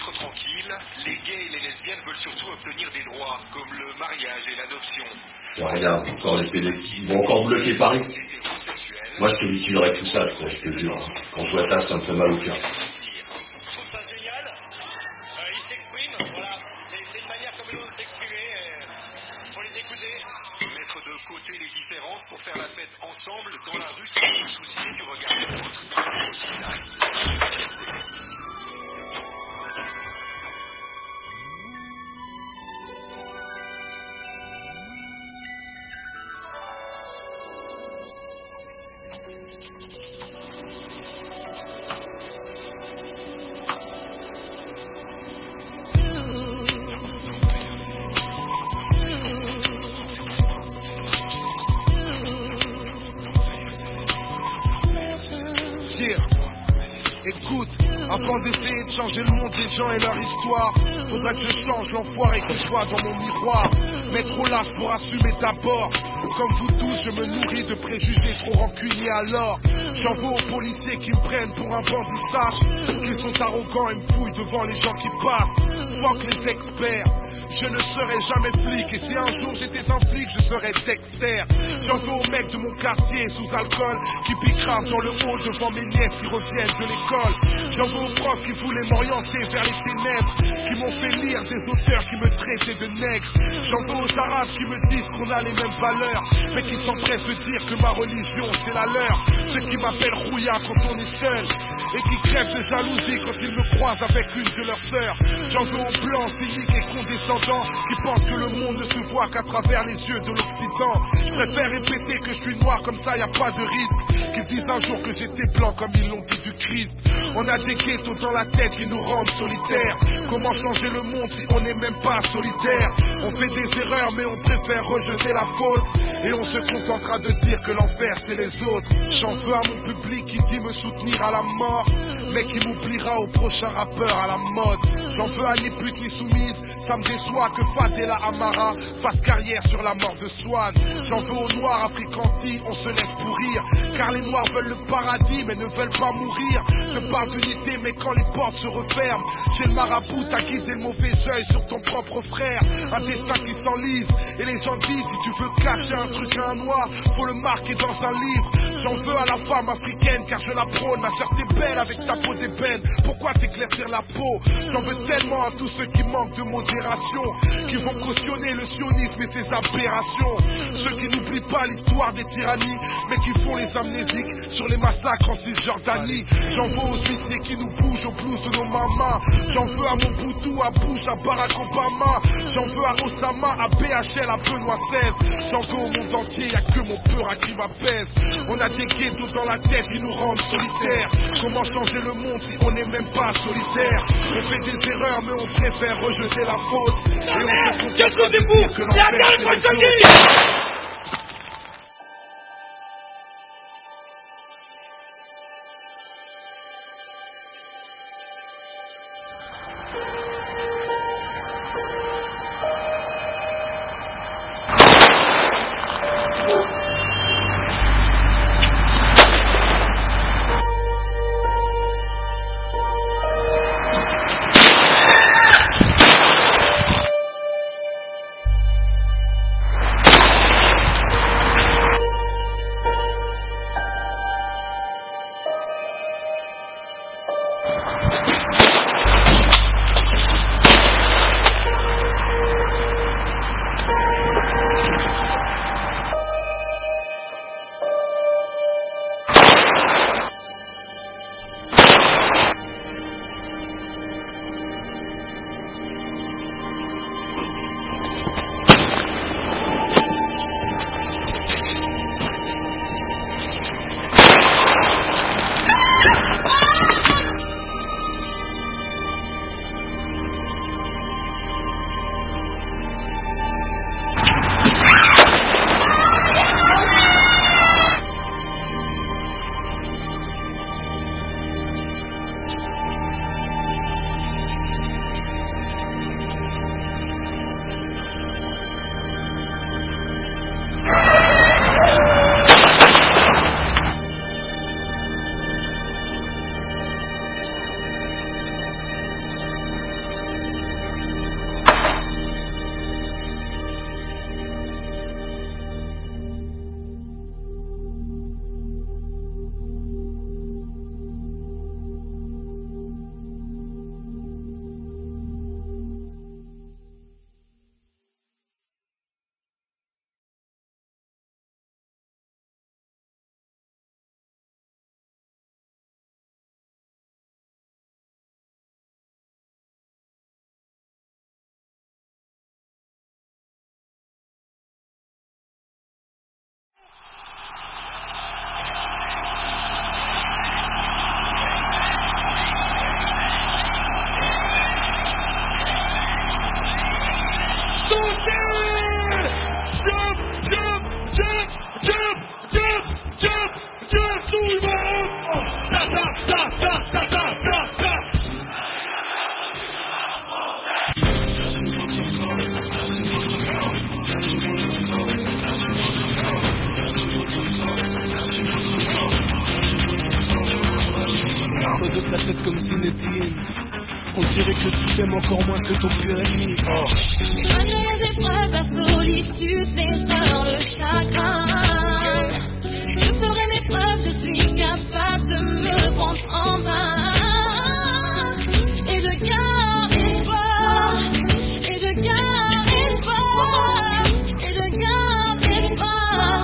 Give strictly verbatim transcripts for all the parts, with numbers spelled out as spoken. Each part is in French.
être tranquille, les gays et les lesbiennes veulent surtout obtenir des droits, comme le mariage et l'adoption. Ouais, regarde, encore les pédés. Ils vont encore bloquer Paris. Moi, je te liquiderai tout ça, je te jure. Quand je vois ça, ça me fait mal au cœur. Je trouve ça génial. Euh, ils s'expriment, voilà. C'est une manière comme une autre d'exprimer. Il faut les écouter. Mettre de côté les différences pour faire la fête ensemble dans la rue sans se soucier du regard des autres. Avant d'essayer de changer le monde, les gens et leur histoire, faudrait que je change l'enfoiré que je vois dans mon miroir. Mais trop lâche pour assumer d'abord. Comme vous tous, je me nourris de préjugés trop rancuniers alors. J'en veux aux policiers qui me prennent pour un bandit sage, qui sont arrogants et me fouillent devant les gens qui passent. Fuck les experts. Je ne serai jamais flic, et si un jour j'étais un flic, je serais Dexter. J'en veux aux mecs de mon quartier sous alcool, qui piquent dans le hall devant mes nièces qui reviennent de l'école. J'en veux aux profs qui voulaient m'orienter vers les ténèbres, qui m'ont fait lire des auteurs qui me traitaient de nègre. J'en veux aux arabes qui me disent qu'on a les mêmes valeurs, mais qui s'empressent de dire que ma religion c'est la leur. Ceux qui m'appellent rouillard quand on est seul, et qui crèvent de jalousie quand ils me croisent avec une de leurs sœurs. J'en veux aux blancs, cyniques et condescendants, qui pensent que le monde ne se voit qu'à travers les yeux de l'Occident. Je préfère répéter que je suis noir, comme ça y a pas de risque qu'ils disent un jour que j'étais blanc comme ils l'ont dit du Christ. On a des ghettos dans la tête qui nous rendent solitaires. Comment changer le monde si on n'est même pas solitaire? On fait des erreurs mais on préfère rejeter la faute, et on se contentera de dire que l'enfer c'est les autres. J'en veux à mon public qui dit me soutenir à la mort, mais qui m'oubliera au prochain rappeur à la mode. J'en veux à ni pute ni soumise, ça me déçoit que Fadela Amara fasse carrière sur la mort de Swan. J'en veux aux noirs africantis, on se laisse pourrir, car les noirs veulent le paradis mais ne veulent pas mourir. Je parle d'unité mais quand les portes se referment, chez le marabout t'as guidé le mauvais œil sur ton propre frère. Un destin qui s'enlise, et les gens disent si tu veux cacher un truc à un noir, faut le marquer dans un livre. J'en veux à la femme africaine car je la prône, ma soeur t'es belle avec ta peau d'ébène, pourquoi t'éclaircir la peau? J'en veux tellement à tous ceux qui manquent de modération, qui vont cautionner le sionisme et ses aberrations. Ceux qui n'oublient pas l'histoire des tyrannies, mais qui font les amnésiques sur les massacres en Cisjordanie. J'en veux aux huissiers qui nous bougent au blues de nos mamas. J'en veux à Mobutu, à Bush, à Barack Obama. J'en veux à Osama, à B H L, à Benoît seize. J'en veux au monde entier, y'a que mon peur à qui m'apaise. On a des ghettos dans la tête qui nous rendent solitaires. Comment changer le monde si on n'est même pas solitaire? On fait des erreurs mais on préfère rejeter la faute, et on se contentera de dire que l'enfer c'est les autres. lève ta tête comme Zinedine. On dirait que tu t'aimes encore moins que ton pire ennemi. Oh. Malgré les épreuves, la solitude, les peurs, le chagrin, je ferai mes preuves, je suis capable de me prendre en main. Et je garde espoir, et je garde espoir, et je garde espoir.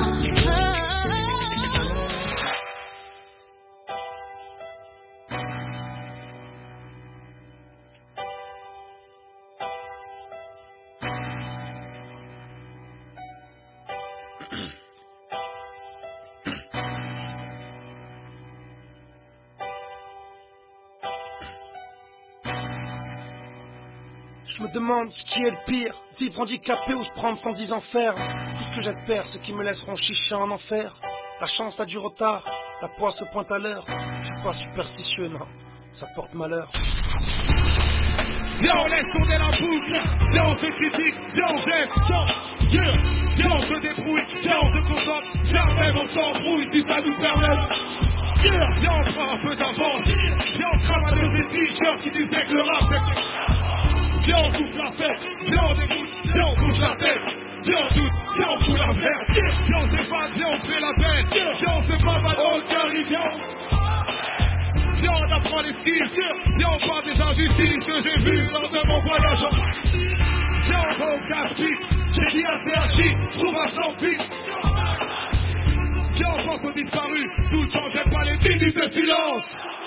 Je me demande ce qui est le pire, vivre handicapé ou se prendre cent dix enfers. Tout ce que j'espère, c'est qu'ils me laisseront chicher en enfer. La chance a du retard, la poisse se pointe à l'heure. Je suis pas superstitieux, non, ça porte malheur. Viens on laisse tourner la boucle, viens on se critique, viens on jette, viens, viens on se débrouille, viens on se concentre, viens même on s'embrouille si ça nous permet. Viens, viens on prend un peu d'avance, viens on travaille de ces t-shirts qui disaient que le rap c'est... Viens on coupe la fête, viens on dégoûte, viens on bouge la tête, viens on doute, viens on fout la merde, viens on débat, viens on fait la bête, viens on se bat dans le carré, viens on... Viens on apprend les skills, viens on parle des injustices que j'ai vues lors de mon voyage. Viens on va au casse-pipe, j'ai dit à C H I, trouve un sans pipe. Viens on pense aux disparus, tout le temps j'aime pas les minutes de silence.